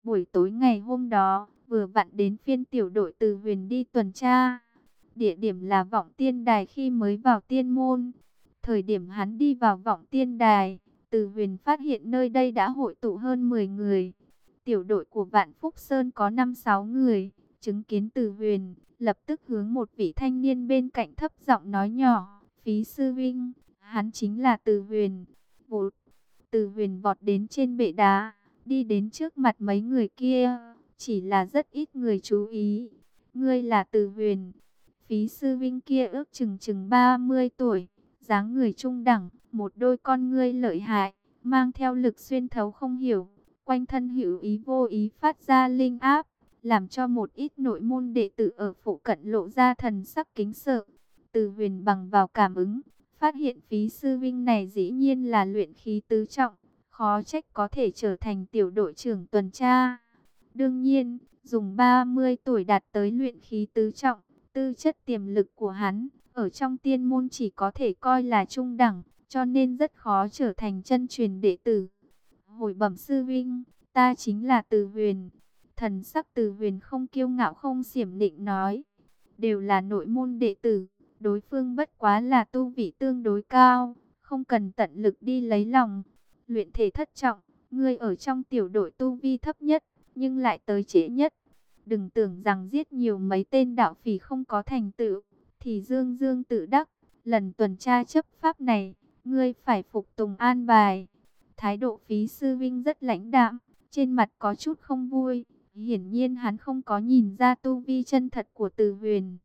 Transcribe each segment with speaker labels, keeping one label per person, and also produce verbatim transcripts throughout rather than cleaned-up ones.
Speaker 1: Buổi tối ngày hôm đó, vừa vặn đến phiên tiểu đội Từ Huyền đi tuần tra. Địa điểm là Vọng Tiên Đài khi mới vào tiên môn. Thời điểm hắn đi vào Vọng Tiên Đài, Từ Huyền phát hiện nơi đây đã hội tụ hơn mười người. Tiểu đội của Vạn Phúc Sơn có năm sáu người, chứng kiến Từ Huyền, lập tức hướng một vị thanh niên bên cạnh thấp giọng nói nhỏ, Phí sư huynh, hắn chính là Từ Huyền. Vụt, Từ Huyền vọt đến trên bệ đá, đi đến trước mặt mấy người kia, chỉ là rất ít người chú ý. Ngươi là Từ Huyền. Phí sư huynh kia ước chừng chừng ba mươi tuổi, dáng người trung đẳng, một đôi con ngươi lợi hại, mang theo lực xuyên thấu không hiểu, quanh thân hữu ý vô ý phát ra linh áp, làm cho một ít nội môn đệ tử ở phụ cận lộ ra thần sắc kính sợ. Từ Huyền bằng vào cảm ứng, phát hiện Phí sư huynh này dĩ nhiên là luyện khí tứ trọng, khó trách có thể trở thành tiểu đội trưởng tuần tra. Đương nhiên, dùng ba mươi tuổi đạt tới luyện khí tứ trọng, tư chất tiềm lực của hắn, ở trong tiên môn chỉ có thể coi là trung đẳng, cho nên rất khó trở thành chân truyền đệ tử. Hồi bẩm sư huynh, ta chính là Từ Huyền. Thần sắc Từ Huyền không kiêu ngạo không xiểm nịnh nói, đều là nội môn đệ tử, đối phương bất quá là tu vị tương đối cao, không cần tận lực đi lấy lòng. Luyện thể thất trọng, ngươi ở trong tiểu đội tu vi thấp nhất, nhưng lại tới trễ nhất. Đừng tưởng rằng giết nhiều mấy tên đạo phỉ không có thành tựu, thì dương dương tự đắc. Lần tuần tra chấp pháp này, ngươi phải phục tùng an bài. Thái độ Phí sư vinh rất lãnh đạm, trên mặt có chút không vui. Hiển nhiên hắn không có nhìn ra tu vi chân thật của Từ Huyền.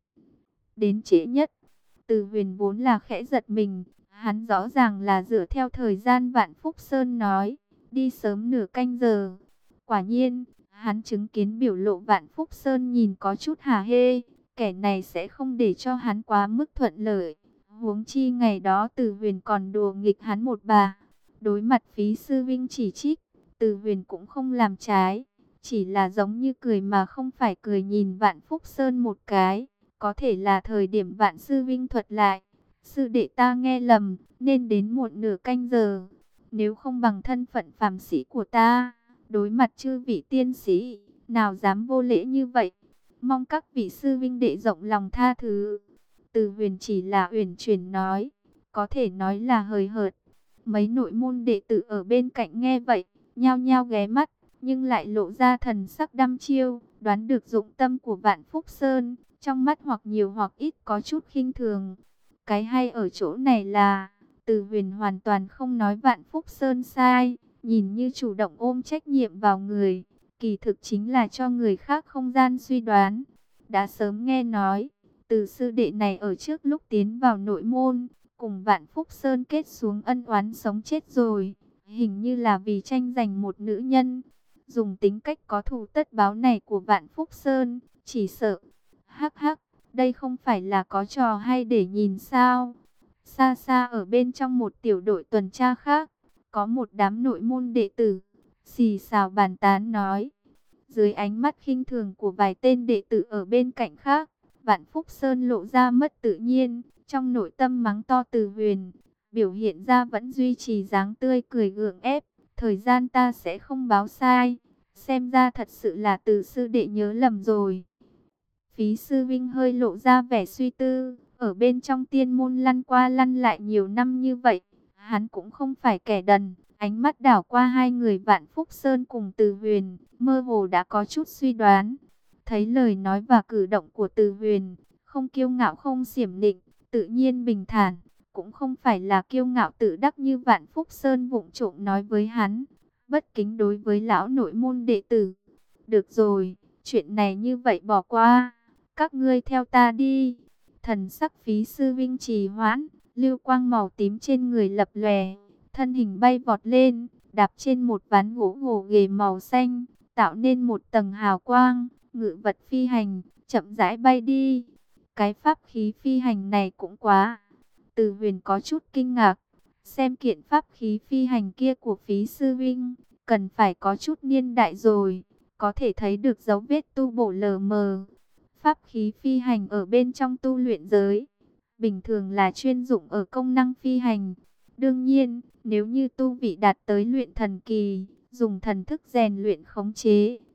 Speaker 1: Đến trễ nhất, Từ Huyền vốn là khẽ giật mình. Hắn rõ ràng là dựa theo thời gian Vạn Phúc Sơn nói, đi sớm nửa canh giờ. Quả nhiên, hắn chứng kiến biểu lộ Vạn Phúc Sơn nhìn có chút hả hê, kẻ này sẽ không để cho hắn quá mức thuận lợi. Huống chi ngày đó Từ Huyền còn đùa nghịch hắn một bà. Đối mặt Phí sư vinh chỉ trích, Từ Huyền cũng không làm trái, chỉ là giống như cười mà không phải cười nhìn Vạn Phúc Sơn một cái. Có thể là thời điểm Vạn sư vinh thuật lại, sư đệ ta nghe lầm, nên đến muộn nửa canh giờ. Nếu không bằng thân phận phàm sĩ của ta, đối mặt chư vị tiên sĩ, nào dám vô lễ như vậy. Mong các vị sư vinh đệ rộng lòng tha thứ. Từ Huyền chỉ là uyển chuyển nói, có thể nói là hời hợt. Mấy nội môn đệ tử ở bên cạnh nghe vậy, nhao nhao ghé mắt, nhưng lại lộ ra thần sắc đăm chiêu, đoán được dụng tâm của Vạn Phúc Sơn, trong mắt hoặc nhiều hoặc ít có chút khinh thường. Cái hay ở chỗ này là, Từ Huyền hoàn toàn không nói Vạn Phúc Sơn sai, nhìn như chủ động ôm trách nhiệm vào người, kỳ thực chính là cho người khác không gian suy đoán. Đã sớm nghe nói, Từ sư đệ này ở trước lúc tiến vào nội môn, cùng Vạn Phúc Sơn kết xuống ân oán sống chết rồi, hình như là vì tranh giành một nữ nhân. Dùng tính cách có thù tất báo này của Vạn Phúc Sơn, chỉ sợ, hắc hắc, đây không phải là có trò hay để nhìn sao. Xa xa ở bên trong một tiểu đội tuần tra khác, có một đám nội môn đệ tử, xì xào bàn tán nói. Dưới ánh mắt khinh thường của vài tên đệ tử ở bên cạnh khác, Vạn Phúc Sơn lộ ra mất tự nhiên, trong nội tâm mắng to Từ Huyền, biểu hiện ra vẫn duy trì dáng tươi cười gượng ép. Thời gian ta sẽ không báo sai, xem ra thật sự là Từ sư đệ nhớ lầm rồi. Phí sư vinh hơi lộ ra vẻ suy tư, ở bên trong tiên môn lăn qua lăn lại nhiều năm như vậy, hắn cũng không phải kẻ đần. Ánh mắt đảo qua hai người Vạn Phúc Sơn cùng Từ Huyền, mơ hồ đã có chút suy đoán. Thấy lời nói và cử động của Từ Huyền, không kiêu ngạo không xiểm nịnh, tự nhiên bình thản, cũng không phải là kiêu ngạo tự đắc như Vạn Phúc Sơn vụng trộm nói với hắn, bất kính đối với lão nội môn đệ tử. Được rồi, chuyện này như vậy bỏ qua, các ngươi theo ta đi. Thần sắc Phí sư vinh trì hoãn, lưu quang màu tím trên người lập lòe, thân hình bay vọt lên, đạp trên một ván gỗ gồ ghề màu xanh, tạo nên một tầng hào quang, ngự vật phi hành, chậm rãi bay đi. Cái pháp khí phi hành này cũng quá. Từ Huyền có chút kinh ngạc, xem kiện pháp khí phi hành kia của Phí sư vinh, cần phải có chút niên đại rồi, có thể thấy được dấu vết tu bổ lờ mờ. Pháp khí phi hành ở bên trong tu luyện giới, bình thường là chuyên dụng ở công năng phi hành. Đương nhiên, nếu như tu vị đạt tới luyện thần kỳ, dùng thần thức rèn luyện khống chế,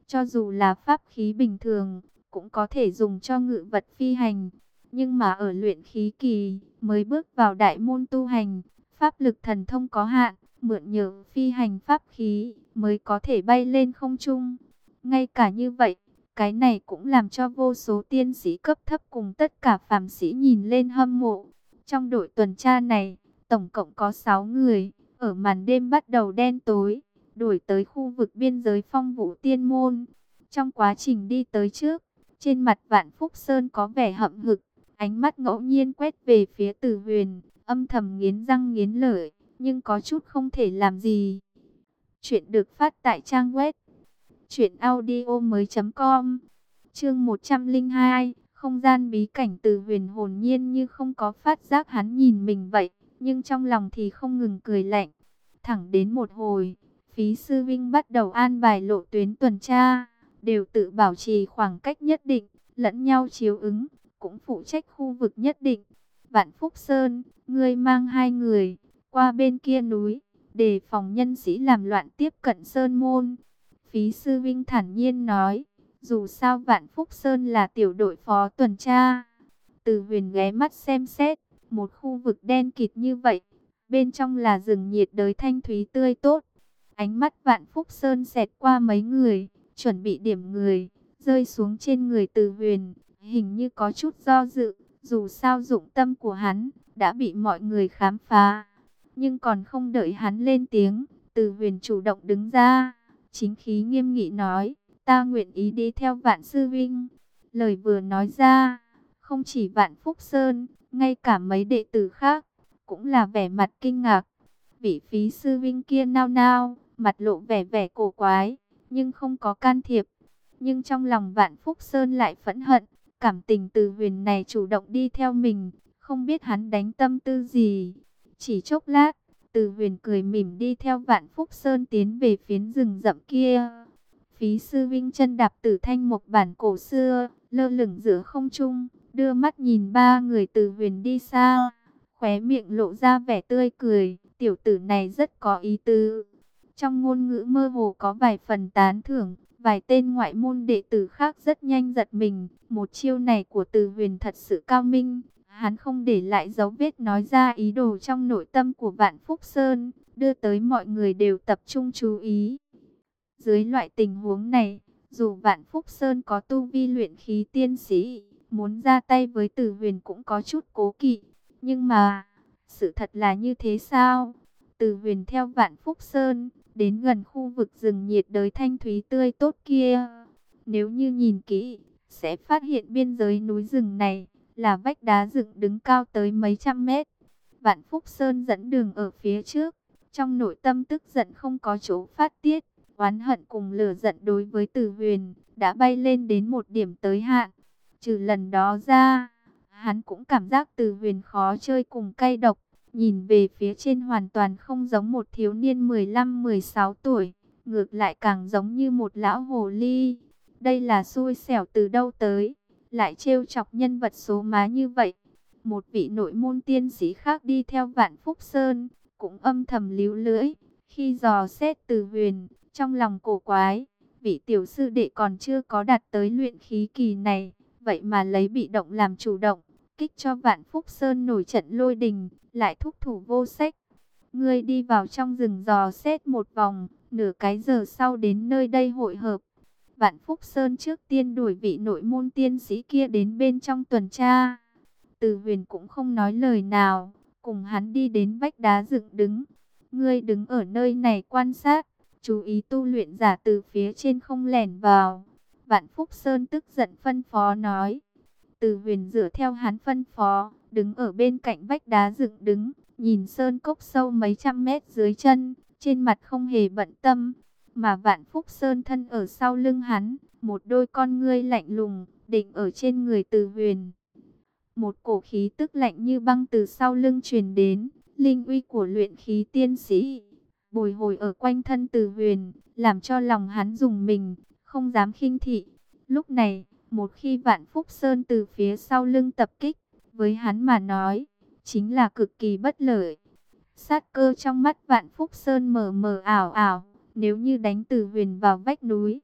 Speaker 1: Cho dù là pháp khí bình thường, cũng có thể dùng cho ngự vật phi hành. Nhưng mà ở luyện khí kỳ, mới bước vào đại môn tu hành, pháp lực thần thông có hạn, mượn nhờ phi hành pháp khí mới có thể bay lên không trung. Ngay cả như vậy, cái này cũng làm cho vô số tiên sĩ cấp thấp cùng tất cả phàm sĩ nhìn lên hâm mộ. Trong đội tuần tra này, tổng cộng có sáu người, ở màn đêm bắt đầu đen tối, đuổi tới khu vực biên giới Phong Vũ Tiên Môn. Trong quá trình đi tới trước, trên mặt Vạn Phúc Sơn có vẻ hậm hực, ánh mắt ngẫu nhiên quét về phía Từ Huyền, âm thầm nghiến răng nghiến lợi, nhưng có chút không thể làm gì. Chuyện được phát tại trang web truyện audio mới.com. Chương một trăm lẻ hai, không gian bí cảnh. Từ Huyền hồn nhiên như không có phát giác hắn nhìn mình vậy, nhưng trong lòng thì không ngừng cười lạnh. Thẳng đến một hồi, Phí sư vinh bắt đầu an bài lộ tuyến tuần tra, đều tự bảo trì khoảng cách nhất định, lẫn nhau chiếu ứng, cũng phụ trách khu vực nhất định. Vạn Phúc Sơn, ngươi mang hai người qua bên kia núi, đề phòng nhân sĩ làm loạn tiếp cận Sơn Môn. Phí sư vinh thản nhiên nói, dù sao Vạn Phúc Sơn là tiểu đội phó tuần tra. Từ Huyền ghé mắt xem xét, một khu vực đen kịt như vậy, bên trong là rừng nhiệt đới thanh thúy tươi tốt. Ánh mắt Vạn Phúc Sơn xẹt qua mấy người, chuẩn bị điểm người, rơi xuống trên người Từ Huyền, hình như có chút do dự, dù sao dụng tâm của hắn đã bị mọi người khám phá. Nhưng còn không đợi hắn lên tiếng, Từ Huyền chủ động đứng ra, chính khí nghiêm nghị nói, ta nguyện ý đi theo Vạn sư vinh. Lời vừa nói ra, không chỉ Vạn Phúc Sơn, ngay cả mấy đệ tử khác cũng là vẻ mặt kinh ngạc. Vị Phí sư vinh kia nao nao, mặt lộ vẻ vẻ cổ quái, nhưng không có can thiệp. Nhưng trong lòng Vạn Phúc Sơn lại phẫn hận, cảm tình Từ Huyền này chủ động đi theo mình, không biết hắn đánh tâm tư gì. Chỉ chốc lát, Từ Huyền cười mỉm đi theo Vạn Phúc Sơn tiến về phiến rừng rậm kia. Phí sư vinh chân đạp tử thanh mộc bản cổ xưa, lơ lửng giữa không trung, đưa mắt nhìn ba người Từ Huyền đi xa, khóe miệng lộ ra vẻ tươi cười, tiểu tử này rất có ý tứ. Trong ngôn ngữ mơ hồ có vài phần tán thưởng, vài tên ngoại môn đệ tử khác rất nhanh giật mình, một chiêu này của Từ Huyền thật sự cao minh. Hắn không để lại dấu vết nói ra ý đồ trong nội tâm của Vạn Phúc Sơn, đưa tới mọi người đều tập trung chú ý. Dưới loại tình huống này, dù Vạn Phúc Sơn có tu vi luyện khí tiên sĩ, muốn ra tay với Từ Huyền cũng có chút cố kỵ. Nhưng mà, sự thật là như thế sao? Từ Huyền theo Vạn Phúc Sơn, đến gần khu vực rừng nhiệt đới thanh thúy tươi tốt kia. Nếu như nhìn kỹ, sẽ phát hiện biên giới núi rừng này là vách đá dựng đứng cao tới mấy trăm mét. Vạn Phúc Sơn dẫn đường ở phía trước, trong nội tâm tức giận không có chỗ phát tiết, oán hận cùng lửa giận đối với Từ Huyền đã bay lên đến một điểm tới hạn. Trừ lần đó ra, hắn cũng cảm giác Từ Huyền khó chơi cùng cay độc, nhìn về phía trên hoàn toàn không giống một thiếu niên mười lăm mười sáu tuổi, ngược lại càng giống như một lão hồ ly. Đây là xui xẻo từ đâu tới, lại trêu chọc nhân vật số má như vậy. Một vị nội môn tiên sĩ khác đi theo Vạn Phúc Sơn, cũng âm thầm líu lưỡi, khi dò xét Từ Huyền, trong lòng cổ quái, vị tiểu sư đệ còn chưa có đạt tới luyện khí kỳ này, vậy mà lấy bị động làm chủ động, kích cho Vạn Phúc Sơn nổi trận lôi đình, lại thúc thủ vô sách. Ngươi đi vào trong rừng dò xét một vòng, nửa cái giờ sau đến nơi đây hội hợp. Vạn Phúc Sơn trước tiên đuổi vị nội môn tiên sĩ kia đến bên trong tuần tra. Từ Huyền cũng không nói lời nào, cùng hắn đi đến vách đá dựng đứng. Ngươi đứng ở nơi này quan sát, chú ý tu luyện giả từ phía trên không lẻn vào. Vạn Phúc Sơn tức giận phân phó nói. Từ Huyền dựa theo hắn phân phó, đứng ở bên cạnh vách đá dựng đứng, nhìn sơn cốc sâu mấy trăm mét dưới chân, trên mặt không hề bận tâm. Mà Vạn Phúc Sơn thân ở sau lưng hắn, một đôi con ngươi lạnh lùng, định ở trên người Từ Huyền. Một cổ khí tức lạnh như băng từ sau lưng truyền đến, linh uy của luyện khí tiên sĩ bồi hồi ở quanh thân Từ Huyền, làm cho lòng hắn rùng mình, không dám khinh thị. Lúc này, một khi Vạn Phúc Sơn từ phía sau lưng tập kích, với hắn mà nói, chính là cực kỳ bất lợi. Sát cơ trong mắt Vạn Phúc Sơn mờ mờ ảo ảo, nếu như đánh Từ Huyền vào vách núi,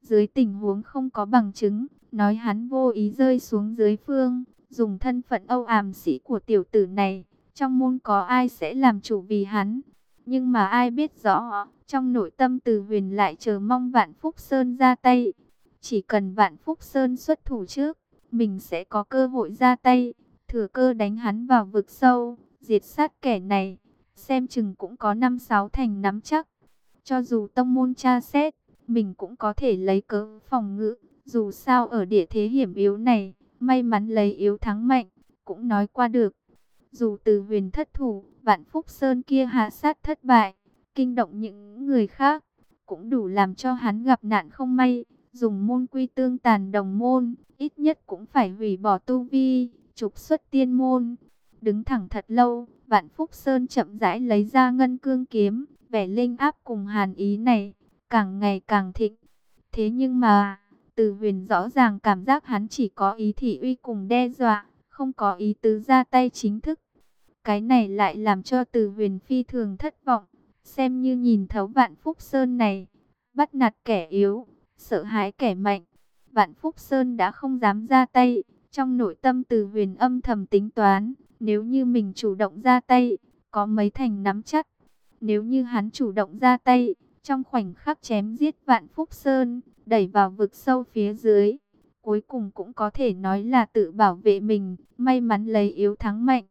Speaker 1: Dưới tình huống không có bằng chứng, nói hắn vô ý rơi xuống dưới phương, dùng thân phận âu àm sĩ của tiểu tử này, trong môn có ai sẽ làm chủ vì hắn. Nhưng mà ai biết rõ, trong nội tâm Từ Huyền lại chờ mong Vạn Phúc Sơn ra tay. Chỉ cần Vạn Phúc Sơn xuất thủ trước, mình sẽ có cơ hội ra tay, thừa cơ đánh hắn vào vực sâu, diệt sát kẻ này. Xem chừng cũng có năm sáu thành nắm chắc. Cho dù tông môn tra xét, mình cũng có thể lấy cớ phòng ngự. Dù sao ở địa thế hiểm yếu này, may mắn lấy yếu thắng mạnh, cũng nói qua được. Dù Từ Huyền thất thủ, Vạn Phúc Sơn kia hạ sát thất bại, kinh động những người khác, cũng đủ làm cho hắn gặp nạn không may. Dùng môn quy tương tàn đồng môn, ít nhất cũng phải hủy bỏ tu vi, trục xuất tiên môn. Đứng thẳng thật lâu, Vạn Phúc Sơn chậm rãi lấy ra ngân cương kiếm, vẻ linh áp cùng hàn ý này, càng ngày càng thịnh. Thế nhưng mà, Từ Huyền rõ ràng cảm giác hắn chỉ có ý thị uy cùng đe dọa, không có ý tứ ra tay chính thức. Cái này lại làm cho Từ Huyền phi thường thất vọng, xem như nhìn thấu Vạn Phúc Sơn này, bắt nạt kẻ yếu, sợ hãi kẻ mạnh. Vạn Phúc Sơn đã không dám ra tay, trong nội tâm Từ Huyền âm thầm tính toán, nếu như mình chủ động ra tay, có mấy thành nắm chắc. Nếu như hắn chủ động ra tay, trong khoảnh khắc chém giết Vạn Phúc Sơn, đẩy vào vực sâu phía dưới, cuối cùng cũng có thể nói là tự bảo vệ mình, may mắn lấy yếu thắng mạnh.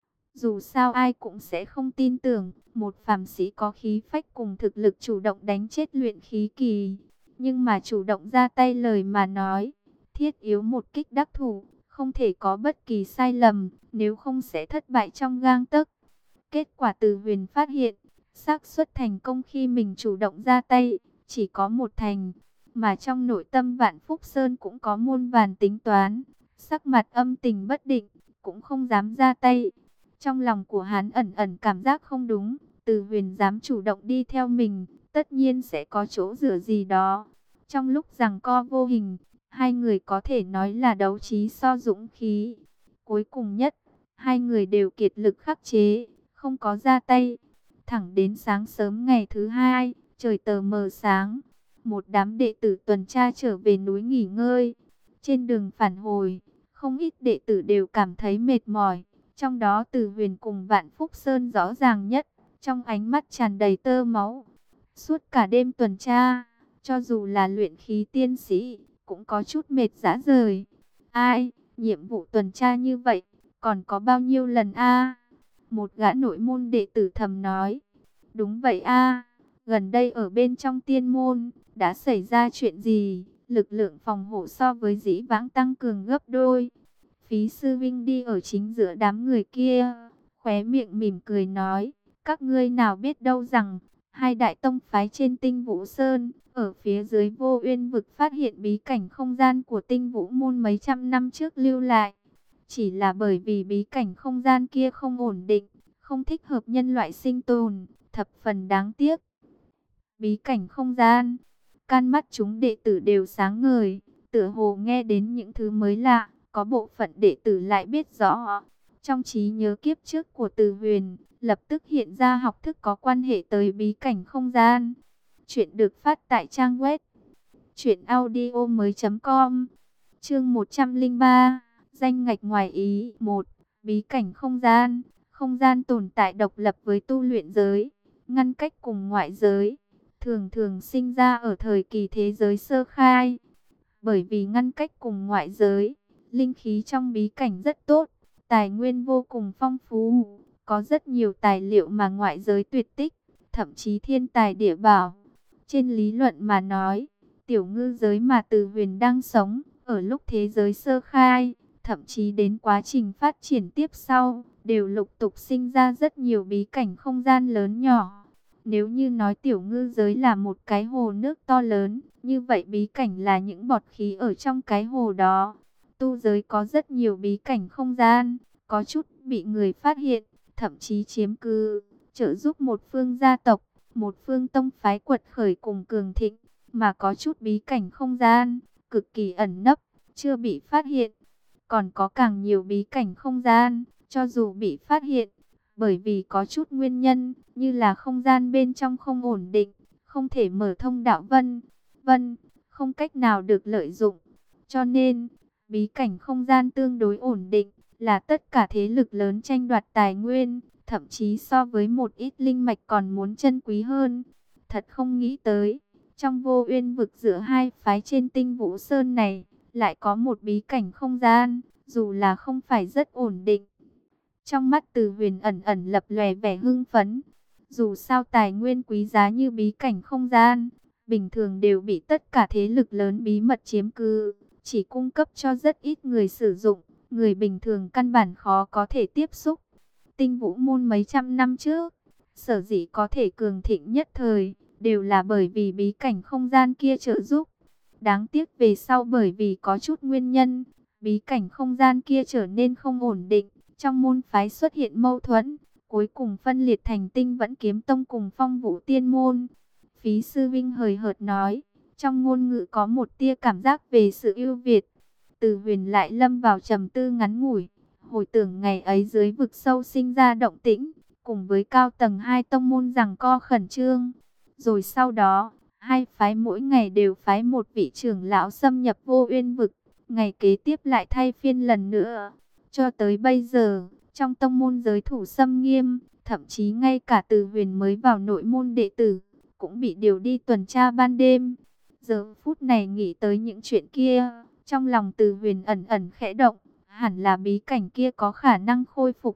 Speaker 1: Dù sao ai cũng sẽ không tin tưởng, một phàm sĩ có khí phách cùng thực lực chủ động đánh chết luyện khí kỳ. Nhưng mà chủ động ra tay lời mà nói, thiết yếu một kích đắc thủ, không thể có bất kỳ sai lầm, nếu không sẽ thất bại trong gang tấc. Kết quả Từ Huyền phát hiện, xác suất thành công khi mình chủ động ra tay, chỉ có một thành. Mà trong nội tâm Vạn Phúc Sơn cũng có muôn vàn tính toán, sắc mặt âm tình bất định, cũng không dám ra tay. Trong lòng của hắn ẩn ẩn cảm giác không đúng, Từ Huyền dám chủ động đi theo mình, tất nhiên sẽ có chỗ dựa gì đó. Trong lúc giằng co vô hình, hai người có thể nói là đấu trí so dũng khí. Cuối cùng nhất, hai người đều kiệt lực khắc chế, không có ra tay. Thẳng đến sáng sớm ngày thứ hai, trời tờ mờ sáng, một đám đệ tử tuần tra trở về núi nghỉ ngơi. Trên đường phản hồi, không ít đệ tử đều cảm thấy mệt mỏi. Trong đó Từ Huyền cùng Vạn Phúc Sơn rõ ràng nhất, trong ánh mắt tràn đầy tơ máu. Suốt cả đêm tuần tra, cho dù là luyện khí tiên sĩ, cũng có chút mệt rã rời. Ai, nhiệm vụ tuần tra như vậy, còn có bao nhiêu lần a? Một gã nội môn đệ tử thầm nói. Đúng vậy a, gần đây ở bên trong tiên môn, đã xảy ra chuyện gì? Lực lượng phòng hộ so với dĩ vãng tăng cường gấp đôi. Phí sư vinh đi ở chính giữa đám người kia, khóe miệng mỉm cười nói, các ngươi nào biết đâu rằng, hai đại tông phái trên Tinh Vũ Sơn, ở phía dưới Vô Uyên vực phát hiện bí cảnh không gian của Tinh Vũ môn mấy trăm năm trước lưu lại. Chỉ là bởi vì bí cảnh không gian kia không ổn định, không thích hợp nhân loại sinh tồn, thập phần đáng tiếc. Bí cảnh không gian, can mắt chúng đệ tử đều sáng ngời, tựa hồ nghe đến những thứ mới lạ. Có bộ phận đệ tử lại biết rõ, trong trí nhớ kiếp trước của Từ Huyền, lập tức hiện ra học thức có quan hệ tới bí cảnh không gian. Chuyện được phát tại trang web truyện audio mới chấm com. Chương một trăm lẻ ba, danh ngạch ngoài ý. Một, bí cảnh không gian. Không gian tồn tại độc lập với tu luyện giới, ngăn cách cùng ngoại giới, thường thường sinh ra ở thời kỳ thế giới sơ khai. Bởi vì ngăn cách cùng ngoại giới, linh khí trong bí cảnh rất tốt, tài nguyên vô cùng phong phú, có rất nhiều tài liệu mà ngoại giới tuyệt tích, thậm chí thiên tài địa bảo. Trên lý luận mà nói, tiểu ngư giới mà Từ Huyền đang sống, ở lúc thế giới sơ khai, thậm chí đến quá trình phát triển tiếp sau, đều lục tục sinh ra rất nhiều bí cảnh không gian lớn nhỏ. Nếu như nói tiểu ngư giới là một cái hồ nước to lớn, như vậy bí cảnh là những bọt khí ở trong cái hồ đó. Tu giới có rất nhiều bí cảnh không gian, có chút bị người phát hiện, thậm chí chiếm cứ, trợ giúp một phương gia tộc, một phương tông phái quật khởi cùng cường thịnh, mà có chút bí cảnh không gian, cực kỳ ẩn nấp, chưa bị phát hiện. Còn có càng nhiều bí cảnh không gian, cho dù bị phát hiện, bởi vì có chút nguyên nhân, như là không gian bên trong không ổn định, không thể mở thông đạo vân, vân, không cách nào được lợi dụng. Cho nên, bí cảnh không gian tương đối ổn định, là tất cả thế lực lớn tranh đoạt tài nguyên, thậm chí so với một ít linh mạch còn muốn chân quý hơn. Thật không nghĩ tới, trong Vô Uyên vực giữa hai phái trên Tinh Vũ Sơn này, lại có một bí cảnh không gian, dù là không phải rất ổn định. Trong mắt Từ Huyền ẩn ẩn lập lòe vẻ hưng phấn. Dù sao tài nguyên quý giá như bí cảnh không gian, bình thường đều bị tất cả thế lực lớn bí mật chiếm cứ, chỉ cung cấp cho rất ít người sử dụng, người bình thường căn bản khó có thể tiếp xúc. Tinh Vũ môn mấy trăm năm trước, sở dĩ có thể cường thịnh nhất thời, đều là bởi vì bí cảnh không gian kia trợ giúp. Đáng tiếc về sau bởi vì có chút nguyên nhân, bí cảnh không gian kia trở nên không ổn định, trong môn phái xuất hiện mâu thuẫn, cuối cùng phân liệt thành Tinh Vẫn Kiếm Tông cùng Phong Vũ Tiên môn. Phí sư vinh hời hợt nói, trong ngôn ngữ có một tia cảm giác về sự ưu việt. Từ Huyền lại lâm vào trầm tư ngắn ngủi, hồi tưởng ngày ấy dưới vực sâu sinh ra động tĩnh, cùng với cao tầng hai tông môn giằng co khẩn trương. Rồi sau đó, hai phái mỗi ngày đều phái một vị trưởng lão xâm nhập Vô Uyên vực, ngày kế tiếp lại thay phiên lần nữa. Cho tới bây giờ, trong tông môn giới thủ xâm nghiêm, thậm chí ngay cả Từ Huyền mới vào nội môn đệ tử, cũng bị điều đi tuần tra ban đêm. Giờ phút này nghĩ tới những chuyện kia, trong lòng Từ Huyền ẩn ẩn khẽ động, hẳn là bí cảnh kia có khả năng khôi phục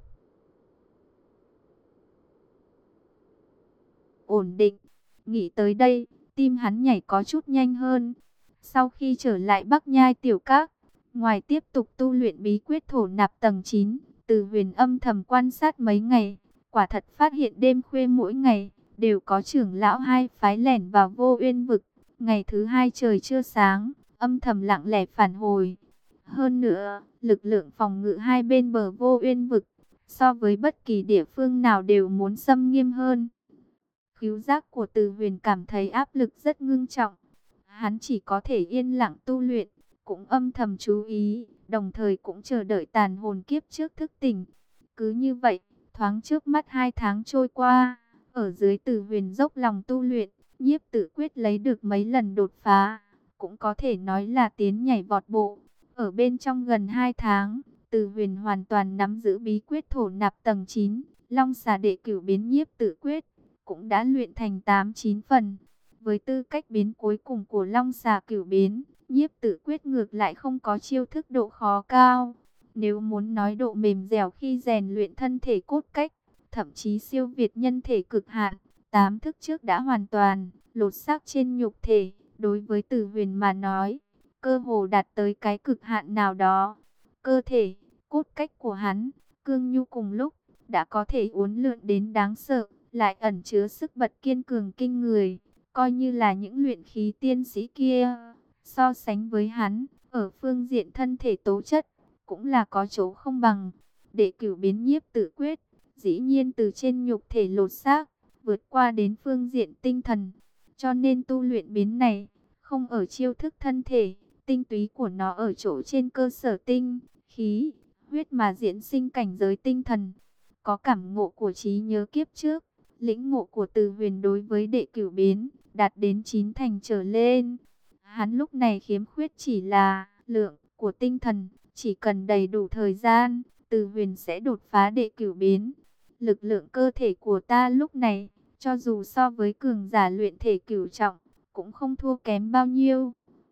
Speaker 1: ổn định. Nghĩ tới đây, tim hắn nhảy có chút nhanh hơn. Sau khi trở lại Bắc Nhai Tiểu Các, ngoài tiếp tục tu luyện bí quyết thổ nạp tầng chín, Từ Huyền âm thầm quan sát mấy ngày, quả thật phát hiện đêm khuya mỗi ngày đều có trưởng lão hai phái lẻn vào Vô Uyên vực. Ngày thứ hai trời chưa sáng, âm thầm lặng lẽ phản hồi. Hơn nữa, lực lượng phòng ngự hai bên bờ Vô Uyên vực, so với bất kỳ địa phương nào đều muốn xâm nghiêm hơn. Khứu giác của Từ Huyền cảm thấy áp lực rất ngưng trọng. Hắn chỉ có thể yên lặng tu luyện, cũng âm thầm chú ý, đồng thời cũng chờ đợi tàn hồn kiếp trước thức tỉnh. Cứ như vậy, thoáng trước mắt hai tháng trôi qua, ở dưới Từ Huyền dốc lòng tu luyện, Nhiếp Tử Quyết lấy được mấy lần đột phá, cũng có thể nói là tiến nhảy vọt bộ. Ở bên trong gần hai tháng, Từ Huyền hoàn toàn nắm giữ bí quyết thổ nạp tầng chín, Long Xà Đệ Cửu Biến Nhiếp Tử Quyết, cũng đã luyện thành tám chín phần. Với tư cách biến cuối cùng của Long Xà Cửu Biến, Nhiếp Tử Quyết ngược lại không có chiêu thức độ khó cao. Nếu muốn nói độ mềm dẻo khi rèn luyện thân thể cốt cách, thậm chí siêu việt nhân thể cực hạn, tám thức trước đã hoàn toàn lột xác trên nhục thể. Đối với Từ Huyền mà nói, cơ hồ đạt tới cái cực hạn nào đó. Cơ thể, cốt cách của hắn, cương nhu cùng lúc, đã có thể uốn lượn đến đáng sợ, lại ẩn chứa sức bật kiên cường kinh người. Coi như là những luyện khí tiên sĩ kia, so sánh với hắn, ở phương diện thân thể tố chất, cũng là có chỗ không bằng. Đệ Cửu Biến Nhiếp Tử Quyết, dĩ nhiên từ trên nhục thể lột xác, vượt qua đến phương diện tinh thần. Cho nên tu luyện biến này, không ở chiêu thức thân thể, tinh túy của nó ở chỗ trên cơ sở tinh, khí, huyết mà diễn sinh cảnh giới tinh thần. Có cảm ngộ của trí nhớ kiếp trước, lĩnh ngộ của Từ Huyền đối với Đệ Cửu Biến, đạt đến chín thành trở lên. Hắn lúc này khiếm khuyết chỉ là lượng của tinh thần, chỉ cần đầy đủ thời gian, Từ Huyền sẽ đột phá Đệ Cửu Biến. Lực lượng cơ thể của ta lúc này, cho dù so với cường giả luyện thể cửu trọng, cũng không thua kém bao nhiêu.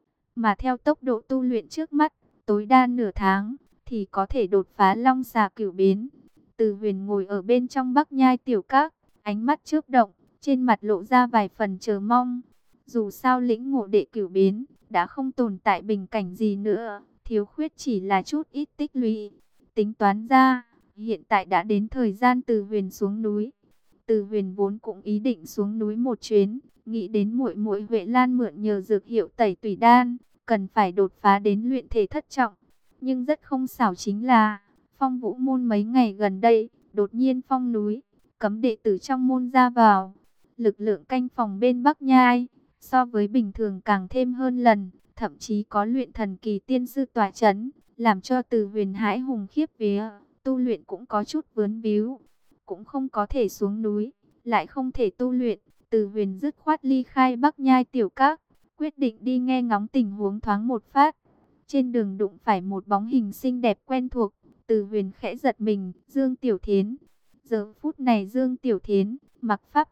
Speaker 1: Mà theo tốc độ tu luyện trước mắt, tối đa nửa tháng, thì có thể đột phá Long Xà Cửu Biến. Từ Huyền ngồi ở bên trong Bắc Nhai Tiểu Các, ánh mắt chớp động, trên mặt lộ ra vài phần chờ mong. Dù sao lĩnh ngộ Đệ Cửu Biến, đã không tồn tại bình cảnh gì nữa, thiếu khuyết chỉ là chút ít tích lũy. Tính toán ra, hiện tại đã đến thời gian Từ Huyền xuống núi. Từ Huyền vốn cũng ý định xuống núi một chuyến, nghĩ đến muội muội Huệ Lan mượn nhờ dược hiệu Tẩy Tủy Đan, cần phải đột phá đến luyện thể thất trọng. Nhưng rất không xảo chính là, Phong Vũ môn mấy ngày gần đây, đột nhiên phong núi, cấm đệ tử trong môn ra vào. Lực lượng canh phòng bên Bắc Nhai, so với bình thường càng thêm hơn lần, thậm chí có luyện thần kỳ tiên sư tỏa chấn, làm cho Từ Huyền hãi hùng khiếp vía, tu luyện cũng có chút vướng víu. Cũng không có thể xuống núi, lại không thể tu luyện, Từ Huyền dứt khoát ly khai Bắc Nhai Tiểu Các, quyết định đi nghe ngóng tình huống thoáng một phát. Trên đường đụng phải một bóng hình xinh đẹp quen thuộc, Từ Huyền khẽ giật mình, Dương Tiểu Thiến. Giờ phút này Dương Tiểu Thiến mặc pháp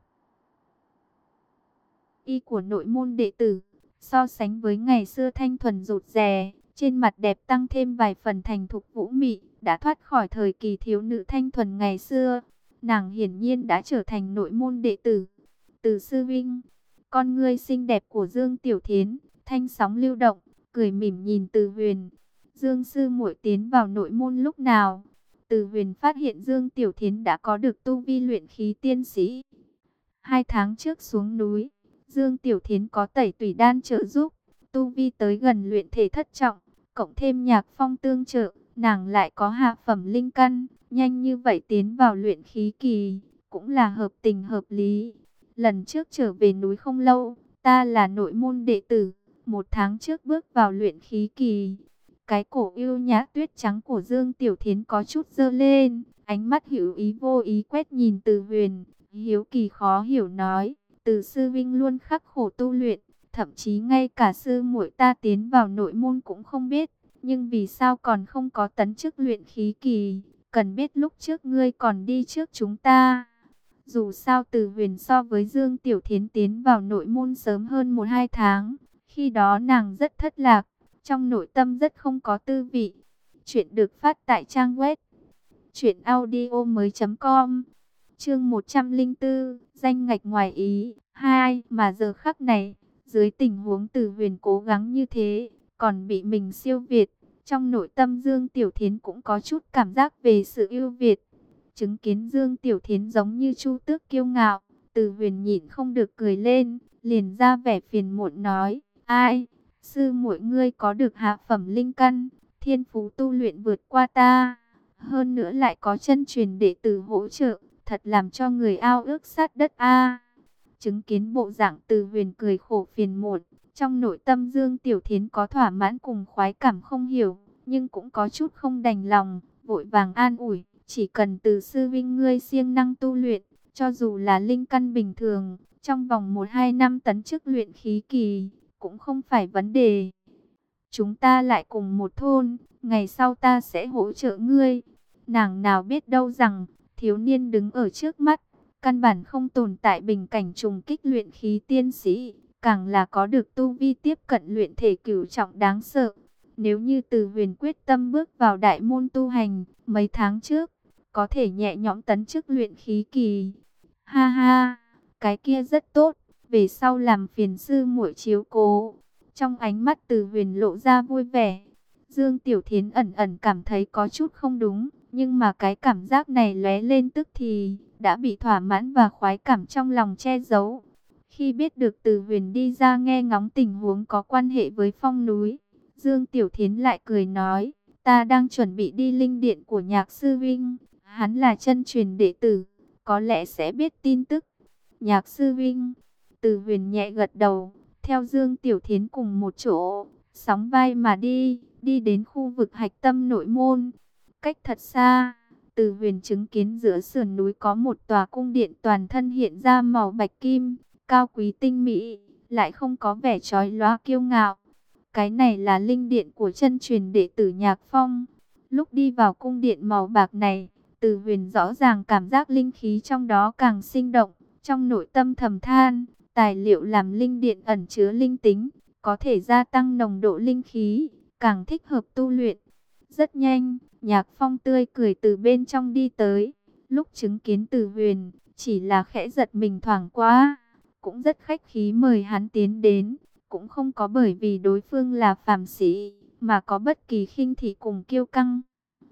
Speaker 1: y của nội môn đệ tử, so sánh với ngày xưa thanh thuần rụt rè, trên mặt đẹp tăng thêm vài phần thành thục vũ mị, đã thoát khỏi thời kỳ thiếu nữ thanh thuần ngày xưa. Nàng hiển nhiên đã trở thành nội môn đệ tử. Từ sư vinh, con ngươi xinh đẹp của Dương Tiểu Thiến, thanh sóng lưu động, cười mỉm nhìn Từ Huyền. Dương sư muội tiến vào nội môn lúc nào? Từ Huyền phát hiện Dương Tiểu Thiến đã có được tu vi luyện khí tiên sĩ. Hai tháng trước xuống núi, Dương Tiểu Thiến có tẩy tùy đan trợ giúp, tu vi tới gần luyện thể thất trọng, cộng thêm nhạc phong tương trợ, nàng lại có hạ phẩm linh căn, nhanh như vậy tiến vào luyện khí kỳ, cũng là hợp tình hợp lý. Lần trước trở về núi không lâu, ta là nội môn đệ tử, một tháng trước bước vào luyện khí kỳ. Cái cổ yêu nhã tuyết trắng của Dương Tiểu Thiến có chút dơ lên, ánh mắt hữu ý vô ý quét nhìn Từ Huyền, hiếu kỳ khó hiểu nói, Từ sư vinh luôn khắc khổ tu luyện, thậm chí ngay cả sư muội ta tiến vào nội môn cũng không biết, nhưng vì sao còn không có tấn chức luyện khí kỳ, cần biết lúc trước ngươi còn đi trước chúng ta. Dù sao Từ Huyền so với Dương Tiểu Thiến tiến vào nội môn sớm hơn một hai tháng, khi đó nàng rất thất lạc, trong nội tâm rất không có tư vị. Chuyện được phát tại trang web truyện audio mới chấm com. Chương một trăm lẻ bốn, danh ngạch ngoài ý. Hai, mà giờ khắc này, dưới tình huống Từ Huyền cố gắng như thế, còn bị mình siêu việt, trong nội tâm Dương Tiểu Thiến cũng có chút cảm giác về sự ưu việt. Chứng kiến Dương Tiểu Thiến giống như chu tước kiêu ngạo, Từ Huyền nhịn không được cười lên, liền ra vẻ phiền muộn nói, ai, sư muội ngươi có được hạ phẩm linh căn, thiên phú tu luyện vượt qua ta, hơn nữa lại có chân truyền đệ tử hỗ trợ, thật làm cho người ao ước sát đất a. Chứng kiến bộ dạng Từ Huyền cười khổ phiền muộn, trong nội tâm Dương Tiểu Thiến có thỏa mãn cùng khoái cảm không hiểu, nhưng cũng có chút không đành lòng, vội vàng an ủi, chỉ cần Từ sư vinh ngươi siêng năng tu luyện, cho dù là linh căn bình thường, trong vòng một hai năm tấn chức luyện khí kỳ, cũng không phải vấn đề. Chúng ta lại cùng một thôn, ngày sau ta sẽ hỗ trợ ngươi. Nàng nào biết đâu rằng, thiếu niên đứng ở trước mắt, căn bản không tồn tại bình cảnh trùng kích luyện khí tiên sĩ, càng là có được tu vi tiếp cận luyện thể cửu trọng đáng sợ. Nếu như Từ Huyền quyết tâm bước vào đại môn tu hành, mấy tháng trước, có thể nhẹ nhõm tấn chức luyện khí kỳ. Ha ha, cái kia rất tốt, về sau làm phiền sư muội chiếu cố. Trong ánh mắt Từ Huyền lộ ra vui vẻ. Dương Tiểu Thiến ẩn ẩn cảm thấy có chút không đúng, nhưng mà cái cảm giác này lóe lên tức thì đã bị thỏa mãn và khoái cảm trong lòng che giấu. Khi biết được Từ Huyền đi ra nghe ngóng tình huống có quan hệ với phong núi, Dương Tiểu Thiến lại cười nói, ta đang chuẩn bị đi linh điện của Nhạc sư vinh, hắn là chân truyền đệ tử, có lẽ sẽ biết tin tức. Nhạc sư vinh, Từ Huyền nhẹ gật đầu, theo Dương Tiểu Thiến cùng một chỗ, sóng vai mà đi, đi đến khu vực hạch tâm nội môn. Cách thật xa, Từ Huyền chứng kiến giữa sườn núi có một tòa cung điện toàn thân hiện ra màu bạch kim, cao quý tinh mỹ, lại không có vẻ chói lóa kiêu ngạo. Cái này là linh điện của chân truyền đệ tử Nhạc Phong. Lúc đi vào cung điện màu bạc này, Từ Huyền rõ ràng cảm giác linh khí trong đó càng sinh động, trong nội tâm thầm than, tài liệu làm linh điện ẩn chứa linh tính, có thể gia tăng nồng độ linh khí, càng thích hợp tu luyện. Rất nhanh, Nhạc Phong tươi cười từ bên trong đi tới, lúc chứng kiến Từ Huyền, chỉ là khẽ giật mình thoảng qua, cũng rất khách khí mời hắn tiến đến, cũng không có bởi vì đối phương là phàm sĩ, mà có bất kỳ khinh thị cùng kiêu căng.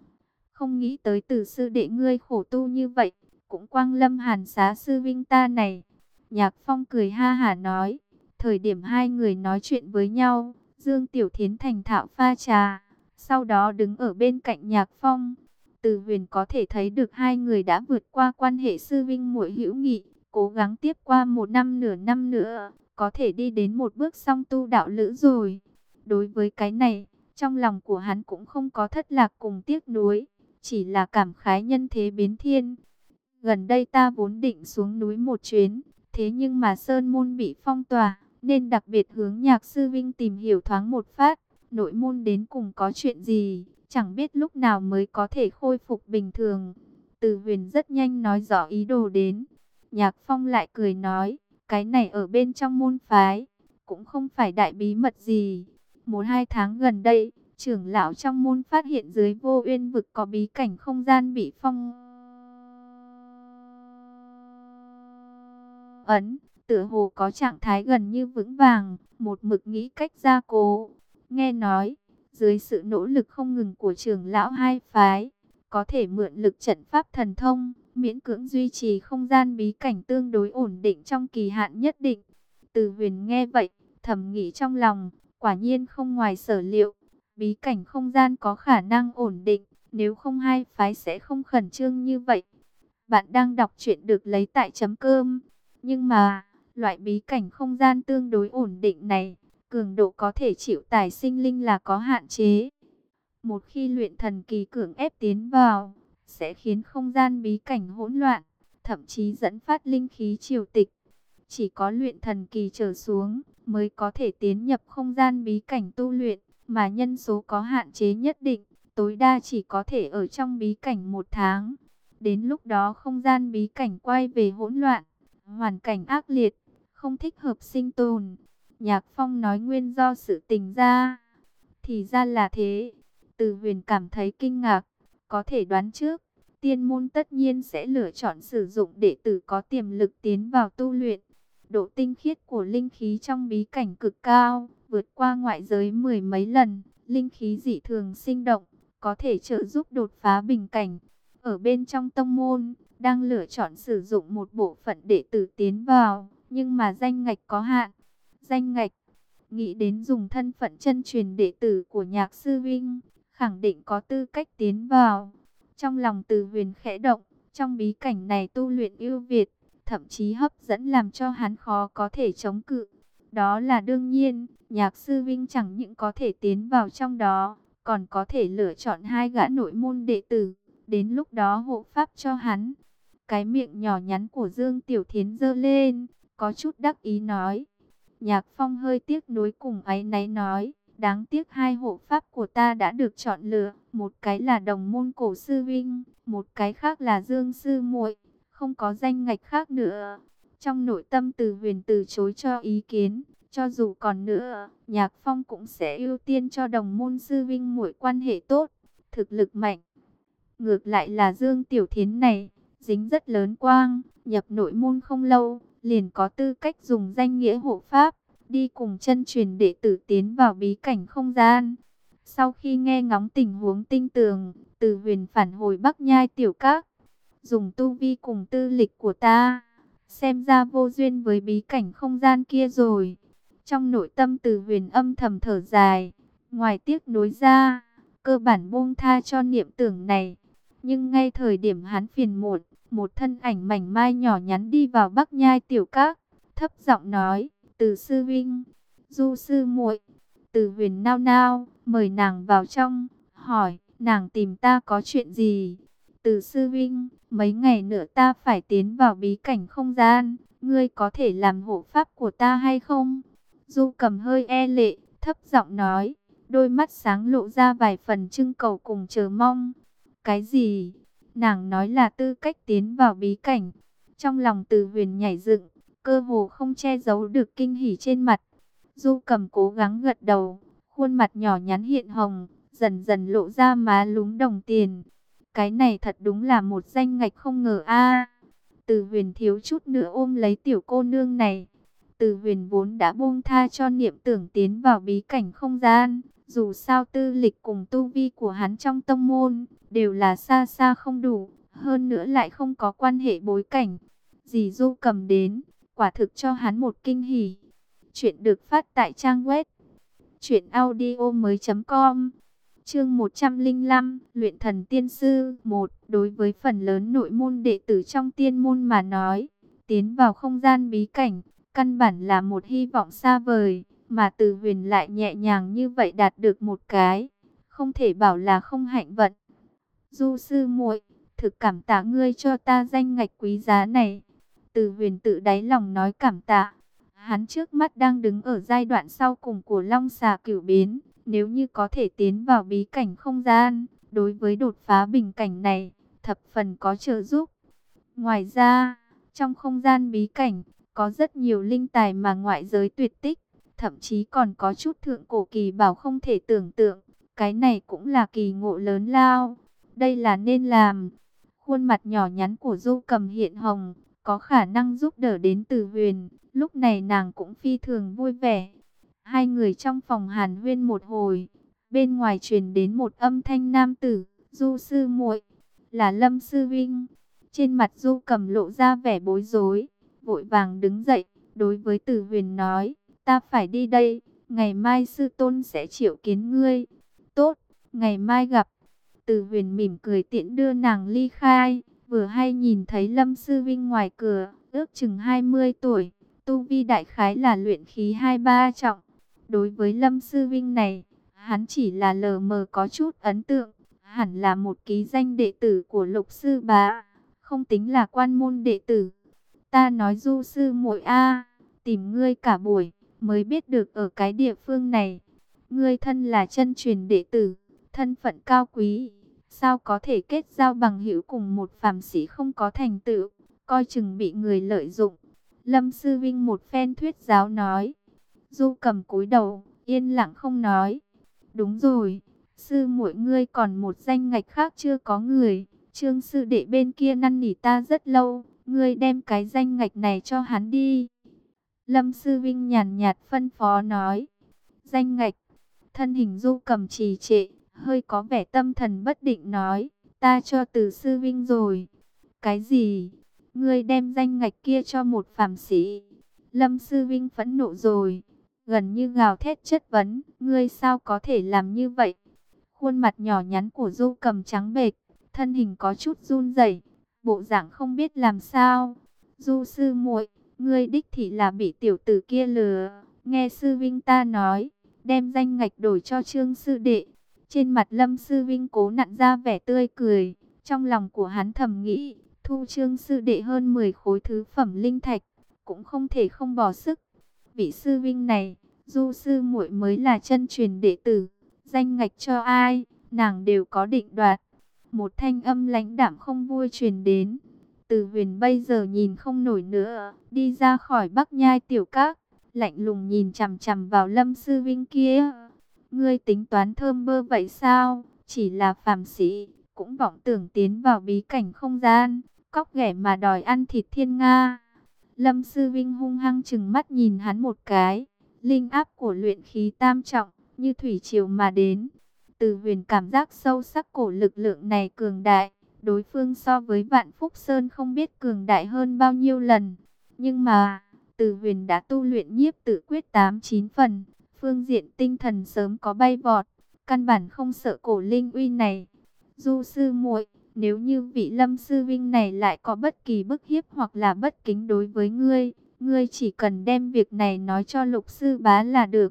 Speaker 1: Không nghĩ tới Từ sư đệ ngươi khổ tu như vậy, cũng quang lâm hàn xá sư vinh ta này. Nhạc Phong cười ha hả nói, thời điểm hai người nói chuyện với nhau, Dương Tiểu Thiến thành thạo pha trà, sau đó đứng ở bên cạnh Nhạc Phong. Từ Huyền có thể thấy được hai người đã vượt qua quan hệ sư vinh muội hữu nghị, cố gắng tiếp qua một năm nửa năm nữa, có thể đi đến một bước song tu đạo lữ rồi. Đối với cái này, trong lòng của hắn cũng không có thất lạc cùng tiếc nuối, chỉ là cảm khái nhân thế biến thiên. Gần đây ta vốn định xuống núi một chuyến, thế nhưng mà sơn môn bị phong tỏa, nên đặc biệt hướng Nhạc sư vinh tìm hiểu thoáng một phát, nội môn đến cùng có chuyện gì, chẳng biết lúc nào mới có thể khôi phục bình thường. Từ Huyền rất nhanh nói rõ ý đồ đến. Nhạc Phong lại cười nói, cái này ở bên trong môn phái, cũng không phải đại bí mật gì. Một hai tháng gần đây, trưởng lão trong môn phát hiện dưới Vô Uyên vực có bí cảnh không gian bị phong ấn, tựa hồ có trạng thái gần như vững vàng, một mực nghĩ cách gia cố. Nghe nói, dưới sự nỗ lực không ngừng của trưởng lão hai phái, có thể mượn lực trận pháp thần thông, miễn cưỡng duy trì không gian bí cảnh tương đối ổn định trong kỳ hạn nhất định. Từ Huyền nghe vậy, thầm nghĩ trong lòng, quả nhiên không ngoài sở liệu, bí cảnh không gian có khả năng ổn định, nếu không hai phái sẽ không khẩn trương như vậy. Bạn đang đọc truyện được lấy tại chấm cơm, nhưng mà, loại bí cảnh không gian tương đối ổn định này, cường độ có thể chịu tải sinh linh là có hạn chế. Một khi luyện thần kỳ cưỡng ép tiến vào, sẽ khiến không gian bí cảnh hỗn loạn, thậm chí dẫn phát linh khí triều tịch. Chỉ có luyện thần kỳ trở xuống, mới có thể tiến nhập không gian bí cảnh tu luyện, mà nhân số có hạn chế nhất định, tối đa chỉ có thể ở trong bí cảnh một tháng. Đến lúc đó không gian bí cảnh quay về hỗn loạn, hoàn cảnh ác liệt, không thích hợp sinh tồn. Nhạc Phong nói nguyên do sự tình ra. Thì ra là thế. Từ Huyền cảm thấy kinh ngạc, có thể đoán trước, tiên môn tất nhiên sẽ lựa chọn sử dụng đệ tử có tiềm lực tiến vào tu luyện. Độ tinh khiết của linh khí trong bí cảnh cực cao, vượt qua ngoại giới mười mấy lần, linh khí dị thường sinh động, có thể trợ giúp đột phá bình cảnh. Ở bên trong tông môn, đang lựa chọn sử dụng một bộ phận đệ tử tiến vào, nhưng mà danh ngạch có hạn. Danh ngạch, nghĩ đến dùng thân phận chân truyền đệ tử của Nhạc sư vinh, khẳng định có tư cách tiến vào. Trong lòng Từ Huyền khẽ động, trong bí cảnh này tu luyện ưu việt, thậm chí hấp dẫn làm cho hắn khó có thể chống cự. Đó là đương nhiên, Nhạc sư vinh chẳng những có thể tiến vào trong đó, còn có thể lựa chọn hai gã nội môn đệ tử, đến lúc đó hộ pháp cho hắn. Cái miệng nhỏ nhắn của Dương Tiểu Thiến giơ lên, có chút đắc ý nói. Nhạc Phong hơi tiếc nuối cùng áy náy nói, đáng tiếc hai hộ pháp của ta đã được chọn lựa, một cái là đồng môn Cổ sư vinh, một cái khác là Dương sư muội, không có danh ngạch khác nữa. Trong nội tâm Từ Huyền từ chối cho ý kiến, cho dù còn nữa, Nhạc Phong cũng sẽ ưu tiên cho đồng môn sư vinh muội quan hệ tốt, thực lực mạnh. Ngược lại là Dương Tiểu Thiến này, dính rất lớn quang, nhập nội môn không lâu, liền có tư cách dùng danh nghĩa hộ pháp, đi cùng chân truyền đệ tử tiến vào bí cảnh không gian. Sau khi nghe ngóng tình huống tinh tường, Từ Huyền phản hồi Bắc Nhai Tiểu Các, dùng tu vi cùng tư lịch của ta, xem ra vô duyên với bí cảnh không gian kia rồi. Trong nội tâm Từ Huyền âm thầm thở dài, ngoài tiếc nuối ra, cơ bản buông tha cho niệm tưởng này. Nhưng ngay thời điểm hắn phiền muộn, một thân ảnh mảnh mai nhỏ nhắn đi vào Bắc Nhai Tiểu Các, thấp giọng nói, Từ sư vinh, Du sư muội. Từ Huyền nao nao, mời nàng vào trong, hỏi, nàng tìm ta có chuyện gì? Từ sư vinh, mấy ngày nữa ta phải tiến vào bí cảnh không gian, ngươi có thể làm hộ pháp của ta hay không? Du Cầm hơi e lệ, thấp giọng nói, đôi mắt sáng lộ ra vài phần trưng cầu cùng chờ mong. Cái gì? Nàng nói là tư cách tiến vào bí cảnh. Trong lòng Từ Huyền nhảy dựng, cơ hồ không che giấu được kinh hỉ trên mặt. Du Cầm cố gắng gật đầu, khuôn mặt nhỏ nhắn hiện hồng, dần dần lộ ra má lúm đồng tiền. Cái này thật đúng là một danh ngạch không ngờ a. Từ Huyền thiếu chút nữa ôm lấy tiểu cô nương này. Từ Huyền vốn đã buông tha cho niệm tưởng tiến vào bí cảnh không gian. Dù sao tư lịch cùng tu vi của hắn trong tông môn đều là xa xa không đủ, hơn nữa lại không có quan hệ bối cảnh. Dì Du Cầm đến, quả thực cho hắn một kinh hỉ. Chuyện được phát tại trang web truyện audio mới chấm com. Chương một trăm lẻ lăm, Luyện Thần Tiên Sư một. Đối với phần lớn nội môn đệ tử trong tiên môn mà nói, tiến vào không gian bí cảnh, căn bản là một hy vọng xa vời, mà Từ Huyền lại nhẹ nhàng như vậy đạt được một cái, không thể bảo là không hạnh vận. Du sư muội, thực cảm tạ ngươi cho ta danh ngạch quý giá này. Từ Huyền tự đáy lòng nói cảm tạ. Hắn trước mắt đang đứng ở giai đoạn sau cùng của Long Xà Cửu Biến. Nếu như có thể tiến vào bí cảnh không gian, đối với đột phá bình cảnh này, thập phần có trợ giúp. Ngoài ra, trong không gian bí cảnh, có rất nhiều linh tài mà ngoại giới tuyệt tích, thậm chí còn có chút thượng cổ kỳ bảo không thể tưởng tượng. Cái này cũng là kỳ ngộ lớn lao. Đây là nên làm. Khuôn mặt nhỏ nhắn của Du Cầm hiện hồng, có khả năng giúp đỡ đến Từ Huyền. Lúc này nàng cũng phi thường vui vẻ. Hai người trong phòng hàn huyên một hồi, bên ngoài truyền đến một âm thanh nam tử. Du sư muội, là Lâm sư vinh. Trên mặt Du Cầm lộ ra vẻ bối rối, vội vàng đứng dậy, đối với Từ Huyền nói, ta phải đi đây, ngày mai sư tôn sẽ triệu kiến ngươi. Tốt, ngày mai gặp. Từ Huyền mỉm cười tiễn đưa nàng ly khai, vừa hay nhìn thấy Lâm sư vinh ngoài cửa, ước chừng hai mươi tuổi, tu vi đại khái là luyện khí hai ba trọng. Đối với Lâm sư vinh này, hắn chỉ là lờ mờ có chút ấn tượng, hẳn là một ký danh đệ tử của Lục sư bá, không tính là quan môn đệ tử. Ta nói Du sư muội a, tìm ngươi cả buổi, mới biết được ở cái địa phương này, ngươi thân là chân truyền đệ tử, thân phận cao quý, sao có thể kết giao bằng hữu cùng một phàm sĩ không có thành tựu, coi chừng bị người lợi dụng. Lâm sư vinh một phen thuyết giáo nói. Du Cầm cúi đầu, yên lặng không nói. Đúng rồi, sư muội ngươi còn một danh ngạch khác chưa có người. Trương sư đệ bên kia năn nỉ ta rất lâu, ngươi đem cái danh ngạch này cho hắn đi. Lâm sư vinh nhàn nhạt phân phó nói. Danh ngạch. Thân hình Du Cầm trì trệ, hơi có vẻ tâm thần bất định nói. Ta cho Từ sư vinh rồi. Cái gì? Ngươi đem danh ngạch kia cho một phàm sĩ? Lâm sư vinh phẫn nộ rồi, gần như gào thét chất vấn, ngươi sao có thể làm như vậy? Khuôn mặt nhỏ nhắn của Du Cầm trắng bệch, thân hình có chút run rẩy, bộ dạng không biết làm sao. Du sư muội, ngươi đích thị là bị tiểu tử kia lừa, nghe sư vinh ta nói, đem danh ngạch đổi cho Trương sư đệ. Trên mặt Lâm sư vinh cố nặn ra vẻ tươi cười, trong lòng của hắn thầm nghĩ, thu Trương sư đệ hơn mười khối thứ phẩm linh thạch, cũng không thể không bỏ sức. Vị sư vinh này, Du sư muội mới là chân truyền đệ tử, danh ngạch cho ai, nàng đều có định đoạt. Một thanh âm lãnh đạm không vui truyền đến. Từ Huyền bây giờ nhìn không nổi nữa, đi ra khỏi Bắc Nhai tiểu các, lạnh lùng nhìn chằm chằm vào Lâm sư vinh kia. Ngươi tính toán thơm bơ vậy sao? Chỉ là phàm sĩ, cũng vọng tưởng tiến vào bí cảnh không gian, cóc ghẻ mà đòi ăn thịt thiên nga. Lâm sư vinh hung hăng chừng mắt nhìn hắn một cái. Linh áp của luyện khí tam trọng, như thủy triều mà đến. Từ Huyền cảm giác sâu sắc cổ lực lượng này cường đại. Đối phương so với Vạn Phúc Sơn không biết cường đại hơn bao nhiêu lần. Nhưng mà, Từ Huyền đã tu luyện nhiếp tự quyết tám chín phần. Phương diện tinh thần sớm có bay vọt. Căn bản không sợ cổ linh uy này. Du sư muội, nếu như vị Lâm sư vinh này lại có bất kỳ bức hiếp hoặc là bất kính đối với ngươi, ngươi chỉ cần đem việc này nói cho Lục sư bá là được.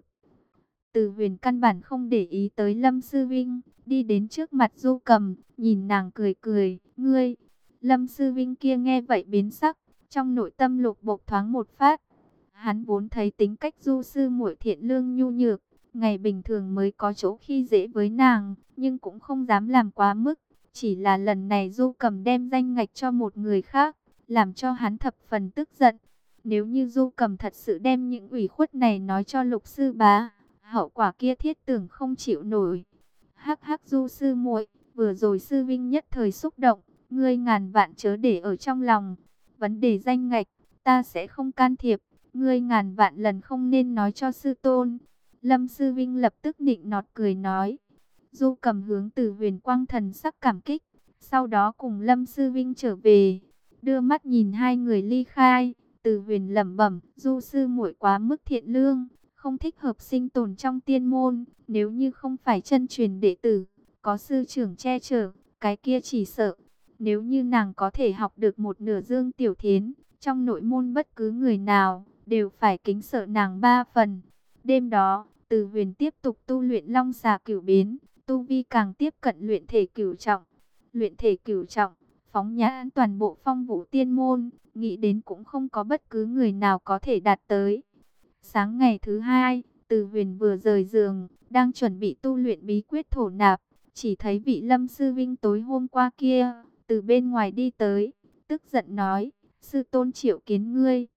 Speaker 1: Từ Huyền căn bản không để ý tới Lâm sư vinh, đi đến trước mặt Du Cầm, nhìn nàng cười cười, ngươi. Lâm sư vinh kia nghe vậy biến sắc, trong nội tâm lục bộc thoáng một phát. Hắn vốn thấy tính cách Du sư muội thiện lương nhu nhược, ngày bình thường mới có chỗ khi dễ với nàng, nhưng cũng không dám làm quá mức. Chỉ là lần này Du Cầm đem danh ngạch cho một người khác, làm cho hắn thập phần tức giận. Nếu như Du Cầm thật sự đem những ủy khuất này nói cho Lục sư bá, hậu quả kia thiết tưởng không chịu nổi. Hắc hắc Du sư muội, vừa rồi sư vinh nhất thời xúc động, ngươi ngàn vạn chớ để ở trong lòng. Vấn đề danh ngạch, ta sẽ không can thiệp, ngươi ngàn vạn lần không nên nói cho sư tôn. Lâm sư vinh lập tức nịnh nọt cười nói. Du Cầm hướng Từ Huyền quang thần sắc cảm kích, sau đó cùng Lâm sư vinh trở về, đưa mắt nhìn hai người ly khai. Từ Huyền lẩm bẩm, Du sư muội quá mức thiện lương, không thích hợp sinh tồn trong tiên môn. Nếu như không phải chân truyền đệ tử, có sư trưởng che chở, cái kia chỉ sợ. Nếu như nàng có thể học được một nửa Dương Tiểu Thiến, trong nội môn bất cứ người nào đều phải kính sợ nàng ba phần. Đêm đó, Từ Huyền tiếp tục tu luyện Long Xà Cửu Biến, tu vi càng tiếp cận luyện thể cửu trọng. Luyện thể cửu trọng, phóng nhãn toàn bộ Phong Vũ tiên môn, nghĩ đến cũng không có bất cứ người nào có thể đạt tới. Sáng ngày thứ hai, Từ Huyền vừa rời giường, đang chuẩn bị tu luyện bí quyết thổ nạp, chỉ thấy vị Lâm sư vinh tối hôm qua kia từ bên ngoài đi tới, tức giận nói: "Sư tôn triệu kiến ngươi."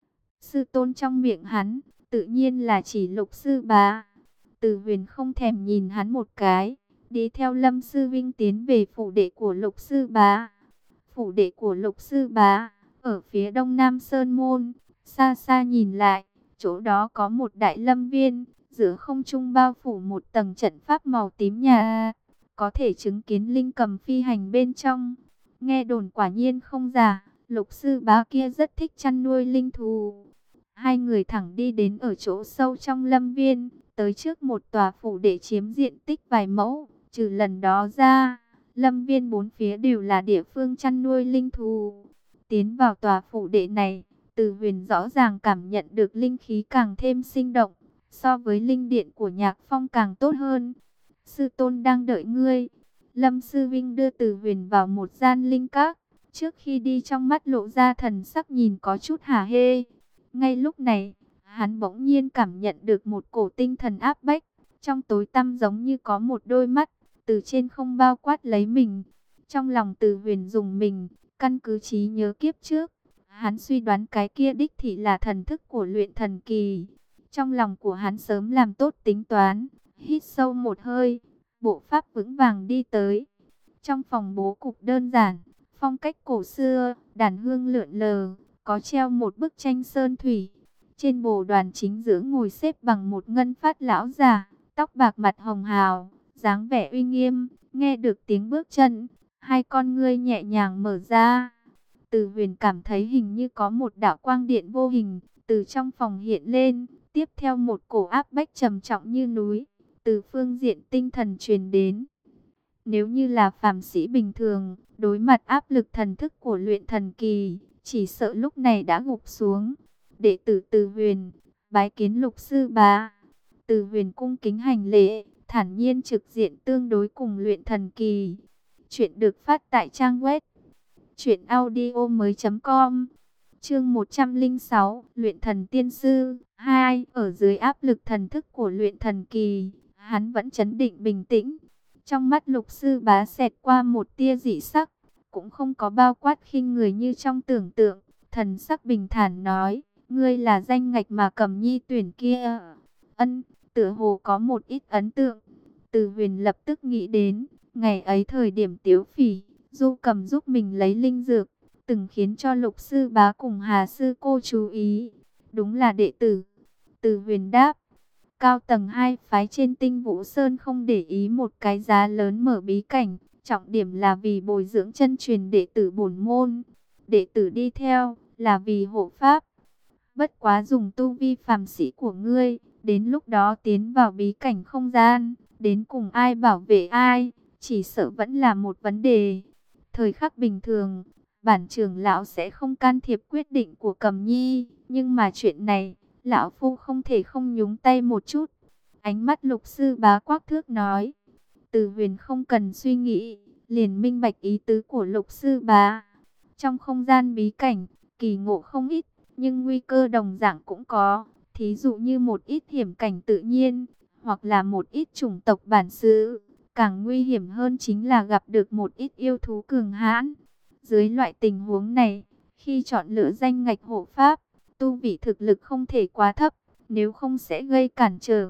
Speaker 1: Sư tôn trong miệng hắn, tự nhiên là chỉ Lục sư bá. Từ Huyền không thèm nhìn hắn một cái, đi theo Lâm sư vinh tiến về phủ đệ của Lục sư bá. Phủ đệ của Lục sư bá ở phía đông nam sơn môn, xa xa nhìn lại, chỗ đó có một đại lâm viên, giữa không trung bao phủ một tầng trận pháp màu tím nhà, có thể chứng kiến linh cầm phi hành bên trong. Nghe đồn quả nhiên không giả, Lục sư bá kia rất thích chăn nuôi linh thú. Hai người thẳng đi đến ở chỗ sâu trong lâm viên, tới trước một tòa phủ để chiếm diện tích vài mẫu. Trừ lần đó ra, lâm viên bốn phía đều là địa phương chăn nuôi linh thú. Tiến vào tòa phủ đệ này, Từ Huyền rõ ràng cảm nhận được linh khí càng thêm sinh động, so với linh điện của Nhạc Phong càng tốt hơn. Sư tôn đang đợi ngươi. Lâm sư vinh đưa Từ Huyền vào một gian linh các, trước khi đi trong mắt lộ ra thần sắc nhìn có chút hả hê. Ngay lúc này, hắn bỗng nhiên cảm nhận được một cổ tinh thần áp bách, trong tối tăm giống như có một đôi mắt từ trên không bao quát lấy mình. Trong lòng Từ Huyền dùng mình, căn cứ trí nhớ kiếp trước, hắn suy đoán cái kia đích thị là thần thức của luyện thần kỳ. Trong lòng của hắn sớm làm tốt tính toán, hít sâu một hơi, bộ pháp vững vàng đi tới. Trong phòng bố cục đơn giản, phong cách cổ xưa, đàn hương lượn lờ, có treo một bức tranh sơn thủy. Trên bồ đoàn chính giữa ngồi xếp bằng một ngân phát lão già, tóc bạc mặt hồng hào, dáng vẻ uy nghiêm. Nghe được tiếng bước chân, hai con ngươi nhẹ nhàng mở ra. Từ Huyền cảm thấy hình như có một đạo quang điện vô hình từ trong phòng hiện lên, tiếp theo một cổ áp bách trầm trọng như núi từ phương diện tinh thần truyền đến. Nếu như là phàm sĩ bình thường, đối mặt áp lực thần thức của luyện thần kỳ, chỉ sợ lúc này đã gục xuống. Đệ tử Từ Huyền, bái kiến Lục sư bá. Từ Huyền cung kính hành lễ, thản nhiên trực diện tương đối cùng luyện thần kỳ. Chuyện được phát tại trang web truyện audio mới chấm com. Chương một trăm lẻ sáu, Luyện thần tiên sư hai. Ở dưới áp lực thần thức của luyện thần kỳ, hắn vẫn trấn định bình tĩnh. Trong mắt Lục sư bá xẹt qua một tia dị sắc, cũng không có bao quát khinh người như trong tưởng tượng. Thần sắc bình thản nói: "Ngươi là danh ngạch mà Cầm Nhi tuyển kia." Ân, tựa hồ có một ít ấn tượng. Từ Huyền lập tức nghĩ đến, ngày ấy thời điểm Tiếu Phỉ, Du Cầm giúp mình lấy linh dược, từng khiến cho Lục sư bá cùng Hà sư cô chú ý. Đúng là đệ tử. Từ Huyền đáp. Cao tầng hai phái trên Tinh Vũ Sơn không để ý một cái giá lớn mở bí cảnh, trọng điểm là vì bồi dưỡng chân truyền đệ tử bổn môn. Đệ tử đi theo là vì hộ pháp. Bất quá dùng tu vi phàm sĩ của ngươi, đến lúc đó tiến vào bí cảnh không gian, đến cùng ai bảo vệ ai, chỉ sợ vẫn là một vấn đề. Thời khắc bình thường, bản trưởng lão sẽ không can thiệp quyết định của Cầm Nhi, nhưng mà chuyện này, lão phu không thể không nhúng tay một chút. Ánh mắt Lục sư bá quắc thước nói. Từ Huyền không cần suy nghĩ, liền minh bạch ý tứ của Lục sư bá. Trong không gian bí cảnh, kỳ ngộ không ít, nhưng nguy cơ đồng dạng cũng có. Thí dụ như một ít hiểm cảnh tự nhiên, hoặc là một ít chủng tộc bản xứ. Càng nguy hiểm hơn chính là gặp được một ít yêu thú cường hãn. Dưới loại tình huống này, khi chọn lựa danh ngạch hộ pháp, tu vị thực lực không thể quá thấp, nếu không sẽ gây cản trở.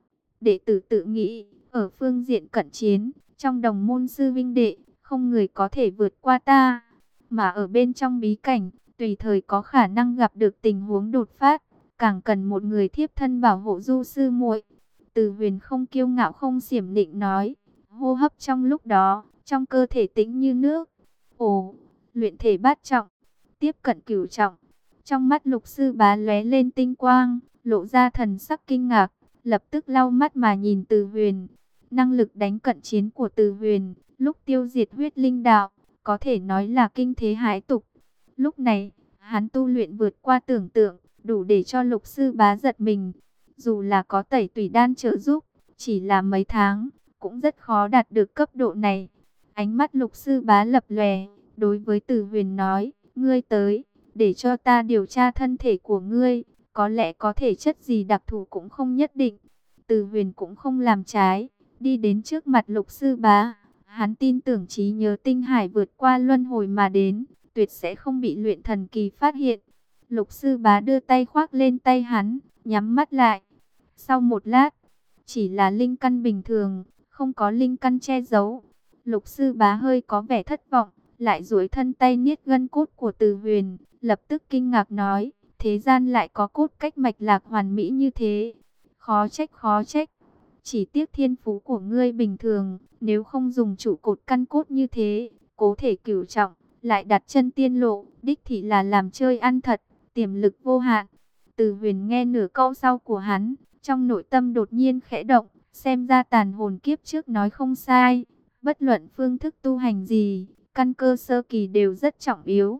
Speaker 1: Đệ tử tự nghĩ, ở phương diện cận chiến, trong đồng môn sư vinh đệ, không người có thể vượt qua ta. Mà ở bên trong bí cảnh, tùy thời có khả năng gặp được tình huống đột phát, càng cần một người thiếp thân bảo hộ Du sư muội. Từ Huyền không kiêu ngạo không xiểm nịnh nói, hô hấp trong lúc đó, trong cơ thể tĩnh như nước. Ồ, luyện thể bát trọng, tiếp cận cửu trọng. Trong mắt Lục sư bá lóe lên tinh quang, lộ ra thần sắc kinh ngạc, lập tức lau mắt mà nhìn Từ Huyền. Năng lực đánh cận chiến của Từ Huyền, lúc tiêu diệt huyết linh đạo, có thể nói là kinh thế hải tục. Lúc này, hắn tu luyện vượt qua tưởng tượng, đủ để cho Lục sư bá giật mình. Dù là có tẩy tùy đan trợ giúp, chỉ là mấy tháng, cũng rất khó đạt được cấp độ này. Ánh mắt Lục sư bá lập lòe, đối với Từ Huyền nói, ngươi tới, để cho ta điều tra thân thể của ngươi, có lẽ có thể chất gì đặc thù cũng không nhất định. Từ Huyền cũng không làm trái, đi đến trước mặt Lục sư bá. Hắn tin tưởng trí nhớ tinh hải vượt qua luân hồi mà đến, tuyệt sẽ không bị luyện thần kỳ phát hiện. Lục sư bá đưa tay khoác lên tay hắn, nhắm mắt lại. Sau một lát, chỉ là linh căn bình thường, không có linh căn che giấu. Lục sư bá hơi có vẻ thất vọng, lại duỗi thân tay niết gân cốt của Từ Huyền, lập tức kinh ngạc nói, thế gian lại có cốt cách mạch lạc hoàn mỹ như thế. Khó trách khó trách, chỉ tiếc thiên phú của ngươi bình thường, nếu không dùng trụ cột căn cốt như thế, cố thể cửu trọng, lại đặt chân tiên lộ, đích thị là làm chơi ăn thật, tiềm lực vô hạn. Từ Huyền nghe nửa câu sau của hắn, trong nội tâm đột nhiên khẽ động, xem ra tàn hồn kiếp trước nói không sai, bất luận phương thức tu hành gì, căn cơ sơ kỳ đều rất trọng yếu.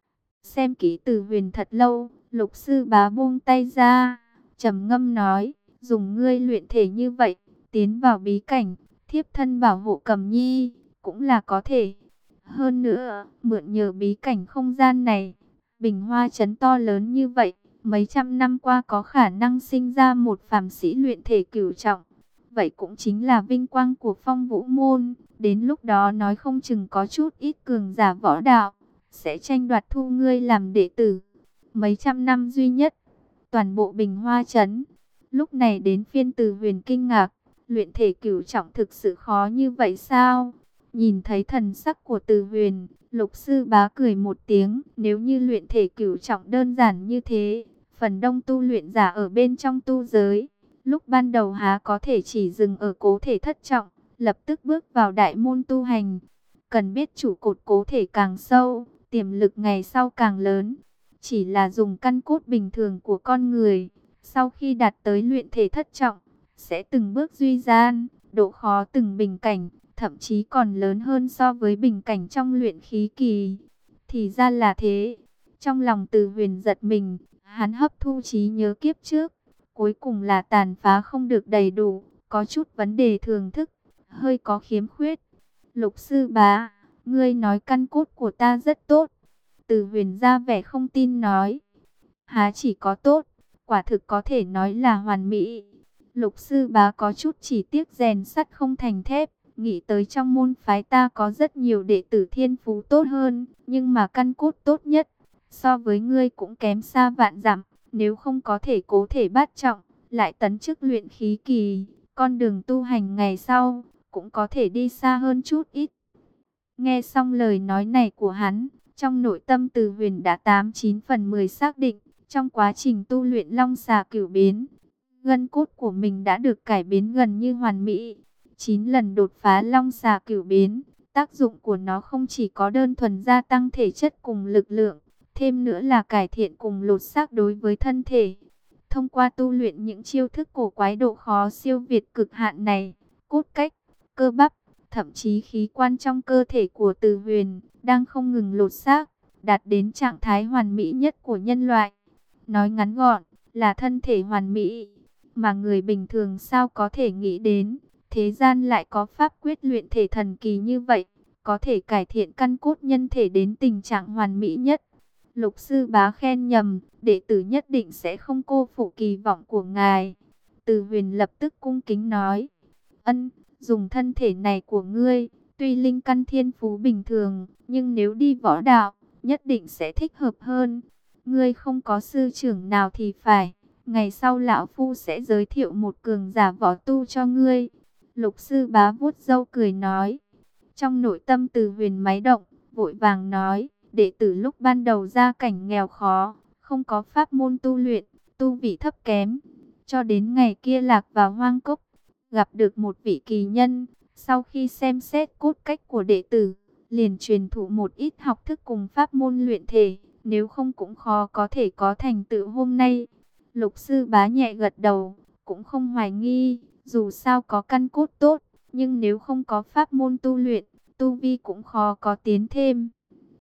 Speaker 1: Xem kỹ Từ Huyền thật lâu, Lục sư bá buông tay ra, trầm ngâm nói, dùng ngươi luyện thể như vậy, tiến vào bí cảnh, thiếp thân bảo hộ Cầm Nhi, cũng là có thể. Hơn nữa, mượn nhờ bí cảnh không gian này, Bình Hoa trấn to lớn như vậy, mấy trăm năm qua có khả năng sinh ra một phàm sĩ luyện thể cửu trọng. Vậy cũng chính là vinh quang của Phong Vũ môn, đến lúc đó nói không chừng có chút ít cường giả võ đạo, sẽ tranh đoạt thu ngươi làm đệ tử. Mấy trăm năm duy nhất, toàn bộ Bình Hoa trấn. Lúc này đến phiên Từ Huyền kinh ngạc, luyện thể cửu trọng thực sự khó như vậy sao? Nhìn thấy thần sắc của Từ Huyền, Lục sư bá cười một tiếng, nếu như luyện thể cửu trọng đơn giản như thế, phần đông tu luyện giả ở bên trong tu giới, lúc ban đầu há có thể chỉ dừng ở cố thể thất trọng, lập tức bước vào đại môn tu hành. Cần biết trụ cột cố thể càng sâu, tiềm lực ngày sau càng lớn. Chỉ là dùng căn cốt bình thường của con người, sau khi đạt tới luyện thể thất trọng, sẽ từng bước duy gian, độ khó từng bình cảnh, thậm chí còn lớn hơn so với bình cảnh trong luyện khí kỳ. Thì ra là thế. Trong lòng Từ Huyền giật mình, hắn hấp thu trí nhớ kiếp trước, cuối cùng là tàn phá không được đầy đủ, có chút vấn đề thường thức, hơi có khiếm khuyết. Lục sư bá, ngươi nói căn cốt của ta rất tốt. Từ Huyền ra vẻ không tin nói, há chỉ có tốt, quả thực có thể nói là hoàn mỹ. Lục sư bá có chút chỉ tiếc rèn sắt không thành thép, nghĩ tới trong môn phái ta có rất nhiều đệ tử thiên phú tốt hơn, nhưng mà căn cốt tốt nhất, so với ngươi cũng kém xa vạn dặm. Nếu không có thể cố thể bát trọng, lại tấn chức luyện khí kỳ, con đường tu hành ngày sau, cũng có thể đi xa hơn chút ít. Nghe xong lời nói này của hắn, trong nội tâm Từ Huyền đã tám chín phần mười xác định, trong quá trình tu luyện Long Xà Cửu Biến, gân cốt của mình đã được cải biến gần như hoàn mỹ. chín lần đột phá Long Xà Cửu Biến, tác dụng của nó không chỉ có đơn thuần gia tăng thể chất cùng lực lượng, thêm nữa là cải thiện cùng lột xác đối với thân thể. Thông qua tu luyện những chiêu thức cổ quái độ khó siêu việt cực hạn này, cốt cách, cơ bắp, thậm chí khí quan trong cơ thể của Từ Huyền đang không ngừng lột xác, đạt đến trạng thái hoàn mỹ nhất của nhân loại. Nói ngắn gọn, là thân thể hoàn mỹ, mà người bình thường sao có thể nghĩ đến, thế gian lại có pháp quyết luyện thể thần kỳ như vậy, có thể cải thiện căn cốt nhân thể đến tình trạng hoàn mỹ nhất. Lục sư bá khen nhầm, đệ tử nhất định sẽ không cô phụ kỳ vọng của ngài. Từ Huyền lập tức cung kính nói, ân, dùng thân thể này của ngươi, tuy linh căn thiên phú bình thường, nhưng nếu đi võ đạo, nhất định sẽ thích hợp hơn. Ngươi không có sư trưởng nào thì phải, ngày sau lão phu sẽ giới thiệu một cường giả võ tu cho ngươi. Lục sư bá vuốt râu cười nói. Trong nội tâm Từ Huyền máy động, vội vàng nói, đệ tử lúc ban đầu gia cảnh nghèo khó, không có pháp môn tu luyện, tu vị thấp kém. Cho đến ngày kia lạc vào hoang cốc, gặp được một vị kỳ nhân, sau khi xem xét cốt cách của đệ tử, liền truyền thụ một ít học thức cùng pháp môn luyện thể, nếu không cũng khó có thể có thành tựu hôm nay. Lục sư bá nhẹ gật đầu, cũng không hoài nghi, dù sao có căn cốt tốt, nhưng nếu không có pháp môn tu luyện, tu vi cũng khó có tiến thêm.